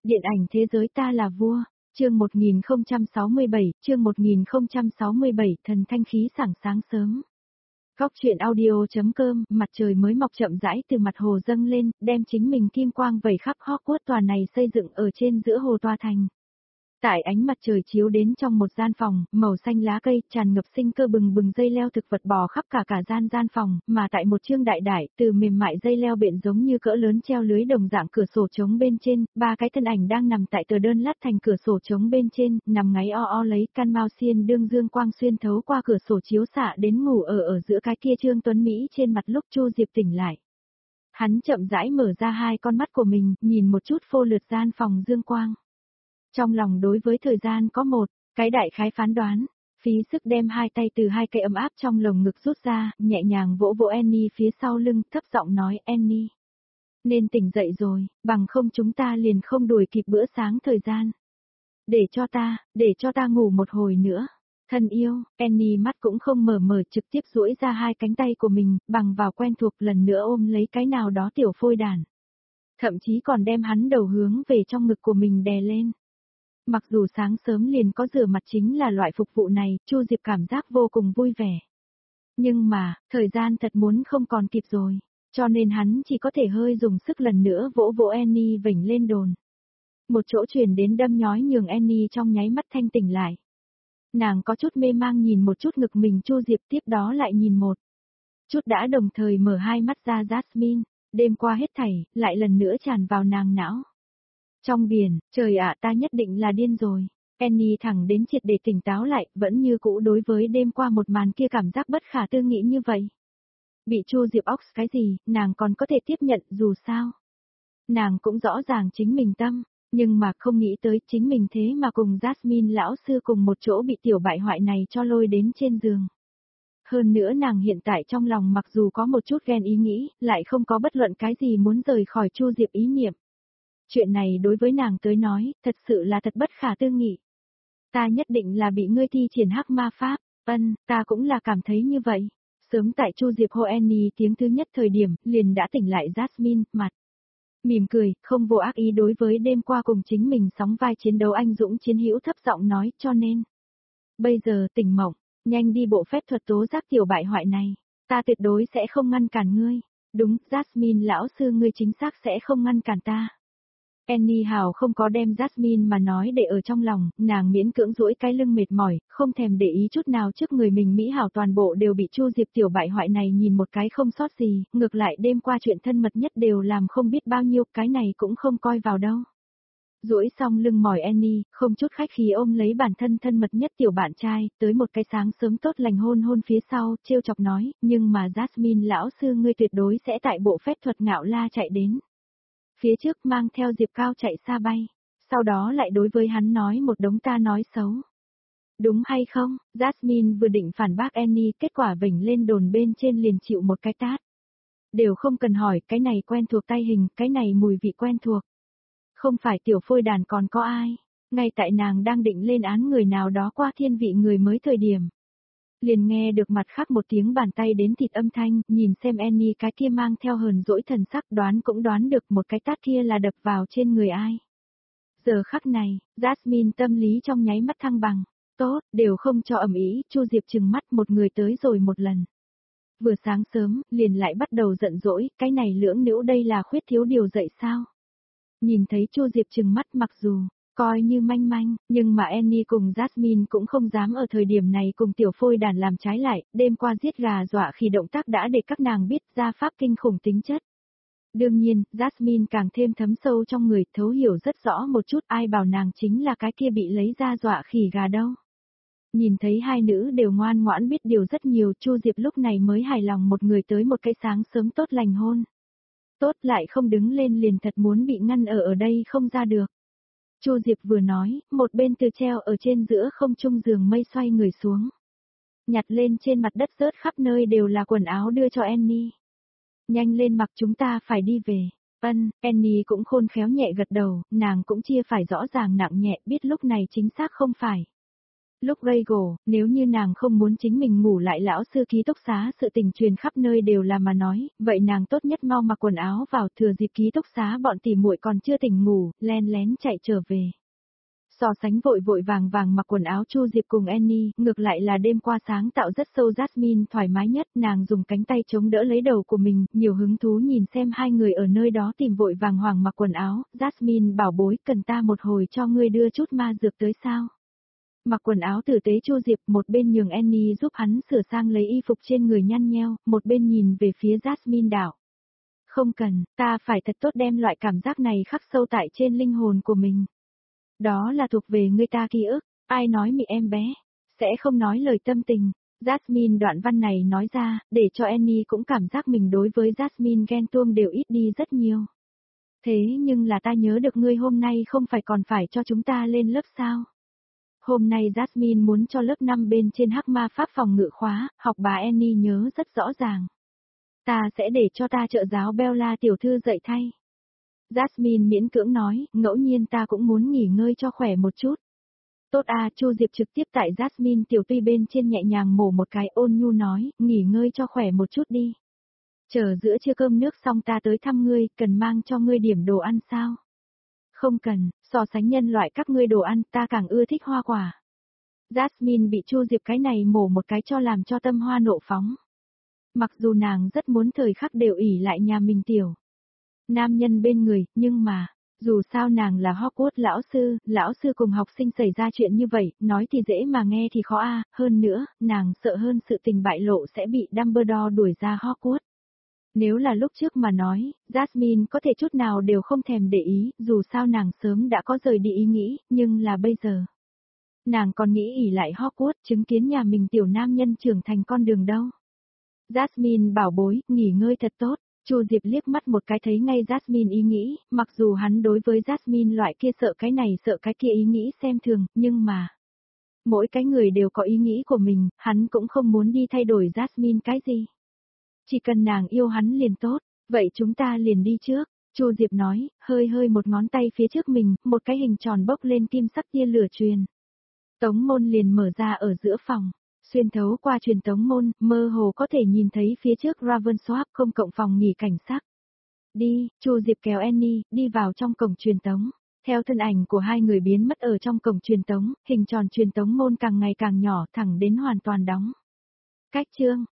Điện ảnh thế giới ta là vua, chương 1067, thần thanh khí sảng sáng sớm. Góc truyện audio.com, mặt trời mới mọc chậm rãi từ mặt hồ dâng lên, đem chính mình kim quang vẩy khắp Hogwarts tòa này xây dựng ở trên giữa hồ tòa thành. Tại ánh mặt trời chiếu đến trong một gian phòng, màu xanh lá cây, tràn ngập sinh cơ bừng bừng dây leo thực vật bò khắp cả gian phòng, mà tại một chương đại, từ mềm mại dây leo bện giống như cỡ lớn treo lưới đồng dạng cửa sổ trống bên trên, ba cái thân ảnh đang nằm tại tờ đơn lát thành cửa sổ trống bên trên, nằm ngáy o lấy can mao xiên đương dương quang xuyên thấu qua cửa sổ chiếu xạ đến ngủ ở giữa cái kia Trương Tuấn Mỹ trên mặt lúc Chu Diệp tỉnh lại. Hắn chậm rãi mở ra hai con mắt của mình, nhìn một chút phô lượt gian phòng dương quang. Trong lòng đối với thời gian có một cái đại khái phán đoán, phí sức đem hai tay từ hai cây ấm áp trong lồng ngực rút ra, nhẹ nhàng vỗ vỗ Annie phía sau lưng, thấp giọng nói, Annie, nên tỉnh dậy rồi, bằng không chúng ta liền không đuổi kịp bữa sáng thời gian. Để cho ta ngủ một hồi nữa. Thân yêu, Annie mắt cũng không mở trực tiếp duỗi ra hai cánh tay của mình, bằng vào quen thuộc lần nữa ôm lấy cái nào đó tiểu phôi đàn. Thậm chí còn đem hắn đầu hướng về trong ngực của mình đè lên. Mặc dù sáng sớm liền có rửa mặt chính là loại phục vụ này, Chu Diệp cảm giác vô cùng vui vẻ. Nhưng mà, thời gian thật muốn không còn kịp rồi, cho nên hắn chỉ có thể hơi dùng sức lần nữa vỗ vỗ Annie vểnh lên đồn. Một chỗ truyền đến đâm nhói nhường Annie trong nháy mắt thanh tỉnh lại. Nàng có chút mê mang nhìn một chút ngực mình Chu Diệp, tiếp đó lại nhìn một chút đã đồng thời mở hai mắt ra Jasmine, đêm qua hết thảy, lại lần nữa tràn vào nàng não. Trong biển, trời ạ, ta nhất định là điên rồi. Annie thẳng đến triệt để tỉnh táo lại, vẫn như cũ đối với đêm qua một màn kia cảm giác bất khả tư nghị như vậy. Bị Chu Diệp ox cái gì, nàng còn có thể tiếp nhận, dù sao. Nàng cũng rõ ràng chính mình tâm, nhưng mà không nghĩ tới chính mình thế mà cùng Jasmine lão sư cùng một chỗ bị tiểu bại hoại này cho lôi đến trên giường. Hơn nữa nàng hiện tại trong lòng mặc dù có một chút ghen ý nghĩ, lại không có bất luận cái gì muốn rời khỏi Chu Diệp ý niệm. Chuyện này đối với nàng tới nói, thật sự là thật bất khả tư nghị. Ta nhất định là bị ngươi thi triển hắc ma pháp, ta cũng là cảm thấy như vậy. Sớm tại Chu Diệp hô Annie tiếng thứ nhất thời điểm, liền đã tỉnh lại Jasmine, mặt mỉm cười, không vô ác ý đối với đêm qua cùng chính mình sóng vai chiến đấu anh dũng chiến hữu thấp giọng nói, cho nên. Bây giờ tỉnh mộng, nhanh đi bộ phép thuật tố giác tiểu bại hoại này, ta tuyệt đối sẽ không ngăn cản ngươi. Đúng, Jasmine lão sư ngươi chính xác sẽ không ngăn cản ta. Annie hào không có đem Jasmine mà nói để ở trong lòng, nàng miễn cưỡng duỗi cái lưng mệt mỏi, không thèm để ý chút nào trước người mình Mỹ hảo toàn bộ đều bị Chu Diệp tiểu bại hoại này nhìn một cái không sót gì, ngược lại đêm qua chuyện thân mật nhất đều làm không biết bao nhiêu, cái này cũng không coi vào đâu. Duỗi xong lưng mỏi Annie, không chút khách khí ôm lấy bản thân mật nhất tiểu bạn trai, tới một cái sáng sớm tốt lành hôn phía sau, trêu chọc nói, nhưng mà Jasmine lão sư ngươi tuyệt đối sẽ tại bộ phép thuật ngạo la chạy đến. Phía trước mang theo Diệp Cao chạy xa bay, sau đó lại đối với hắn nói một đống ta nói xấu. Đúng hay không? Jasmine vừa định phản bác Annie, kết quả vểnh lên đồn bên trên liền chịu một cái tát. Đều không cần hỏi, cái này quen thuộc tay hình, cái này mùi vị quen thuộc. Không phải tiểu phôi đàn còn có ai, ngay tại nàng đang định lên án người nào đó qua thiên vị người mới thời điểm. Liền nghe được mặt khác một tiếng bàn tay đến thịt âm thanh, nhìn xem Annie cái kia mang theo hờn dỗi thần sắc, đoán cũng đoán được một cái tát kia là đập vào trên người ai. Giờ khắc này, Jasmine tâm lý trong nháy mắt thăng bằng, tốt, đều không cho ầm ĩ, Chu Diệp trừng mắt một người tới rồi một lần. Vừa sáng sớm, liền lại bắt đầu giận dỗi, cái này lưỡng nữ đây là khuyết thiếu điều dạy sao? Nhìn thấy Chu Diệp trừng mắt mặc dù coi như manh, nhưng mà Annie cùng Jasmine cũng không dám ở thời điểm này cùng tiểu phôi đàn làm trái lại, đêm qua giết gà dọa khi động tác đã để các nàng biết ra pháp kinh khủng tính chất. Đương nhiên, Jasmine càng thêm thấm sâu trong người, thấu hiểu rất rõ một chút ai bảo nàng chính là cái kia bị lấy ra dọa khỉ gà đâu. Nhìn thấy hai nữ đều ngoan ngoãn biết điều rất nhiều, Chu Diệp lúc này mới hài lòng một người tới một cái sáng sớm tốt lành hôn. Tốt lại không đứng lên liền thật muốn bị ngăn ở đây không ra được. Chu Diệp vừa nói, một bên từ treo ở trên giữa không trung giường mây xoay người xuống. Nhặt lên trên mặt đất rớt khắp nơi đều là quần áo đưa cho Annie. Nhanh lên mặc chúng ta phải đi về. Annie cũng khôn khéo nhẹ gật đầu, nàng cũng chia phải rõ ràng nặng nhẹ biết lúc này chính xác không phải. Lúc gây gổ, nếu như nàng không muốn chính mình ngủ lại lão sư ký túc xá sự tình truyền khắp nơi đều là mà nói, vậy nàng tốt nhất mau mặc quần áo vào thừa dịp ký túc xá bọn tỉ muội còn chưa tỉnh ngủ, len lén chạy trở về. So sánh vội vội vàng vàng mặc quần áo Chu Diệp cùng Annie, ngược lại là đêm qua sáng tạo rất sâu Jasmine thoải mái nhất, nàng dùng cánh tay chống đỡ lấy đầu của mình, nhiều hứng thú nhìn xem hai người ở nơi đó tìm vội vàng hoàng mặc quần áo, Jasmine bảo bối cần ta một hồi cho ngươi đưa chút ma dược tới sao. Mặc quần áo tử tế Chu Diệp một bên nhường Annie giúp hắn sửa sang lấy y phục trên người nhăn nheo, một bên nhìn về phía Jasmine đảo. Không cần, ta phải thật tốt đem loại cảm giác này khắc sâu tại trên linh hồn của mình. Đó là thuộc về người ta ký ức, ai nói mị em bé, sẽ không nói lời tâm tình. Jasmine đoạn văn này nói ra, để cho Annie cũng cảm giác mình đối với Jasmine ghen tuông đều ít đi rất nhiều. Thế nhưng là ta nhớ được ngươi hôm nay không phải còn phải cho chúng ta lên lớp sao? Hôm nay Jasmine muốn cho lớp 5 bên trên hắc ma pháp phòng ngự khóa, học bà Annie nhớ rất rõ ràng. Ta sẽ để cho ta trợ giáo Bella tiểu thư dạy thay. Jasmine miễn cưỡng nói, ngẫu nhiên ta cũng muốn nghỉ ngơi cho khỏe một chút. Tốt à, Chu Diệp trực tiếp tại Jasmine tiểu tuy bên trên nhẹ nhàng mổ một cái ôn nhu nói, nghỉ ngơi cho khỏe một chút đi. Chờ giữa trưa cơm nước xong ta tới thăm ngươi, cần mang cho ngươi điểm đồ ăn sao? Không cần, so sánh nhân loại các ngươi đồ ăn ta càng ưa thích hoa quả. Jasmine bị Chu Diệp cái này mổ một cái cho làm cho tâm hoa nộ phóng. Mặc dù nàng rất muốn thời khắc đều ỉ lại nhà mình tiểu nam nhân bên người, nhưng mà, dù sao nàng là Hogwarts lão sư cùng học sinh xảy ra chuyện như vậy, nói thì dễ mà nghe thì khó a, hơn nữa, nàng sợ hơn sự tình bại lộ sẽ bị Dumbledore đuổi ra Hogwarts. Nếu là lúc trước mà nói, Jasmine có thể chút nào đều không thèm để ý, dù sao nàng sớm đã có rời đi ý nghĩ, nhưng là bây giờ. Nàng còn nghĩ ỉ lại Hogwarts chứng kiến nhà mình tiểu nam nhân trưởng thành con đường đâu. Jasmine bảo bối, nghỉ ngơi thật tốt. Chu Diệp liếc mắt một cái thấy ngay Jasmine ý nghĩ, mặc dù hắn đối với Jasmine loại kia sợ cái này sợ cái kia ý nghĩ xem thường, nhưng mà mỗi cái người đều có ý nghĩ của mình, hắn cũng không muốn đi thay đổi Jasmine cái gì. Chỉ cần nàng yêu hắn liền tốt, vậy chúng ta liền đi trước. Chu Diệp nói, hơi một ngón tay phía trước mình, một cái hình tròn bốc lên kim sắc tia lửa truyền. Tống môn liền mở ra ở giữa phòng. Xuyên thấu qua truyền tống môn, mơ hồ có thể nhìn thấy phía trước Ravensworth không cộng phòng nghỉ cảnh sát. Đi, Chu Diệp kéo Annie, đi vào trong cổng truyền tống. Theo thân ảnh của hai người biến mất ở trong cổng truyền tống, hình tròn truyền tống môn càng ngày càng nhỏ thẳng đến hoàn toàn đóng. Cách chương.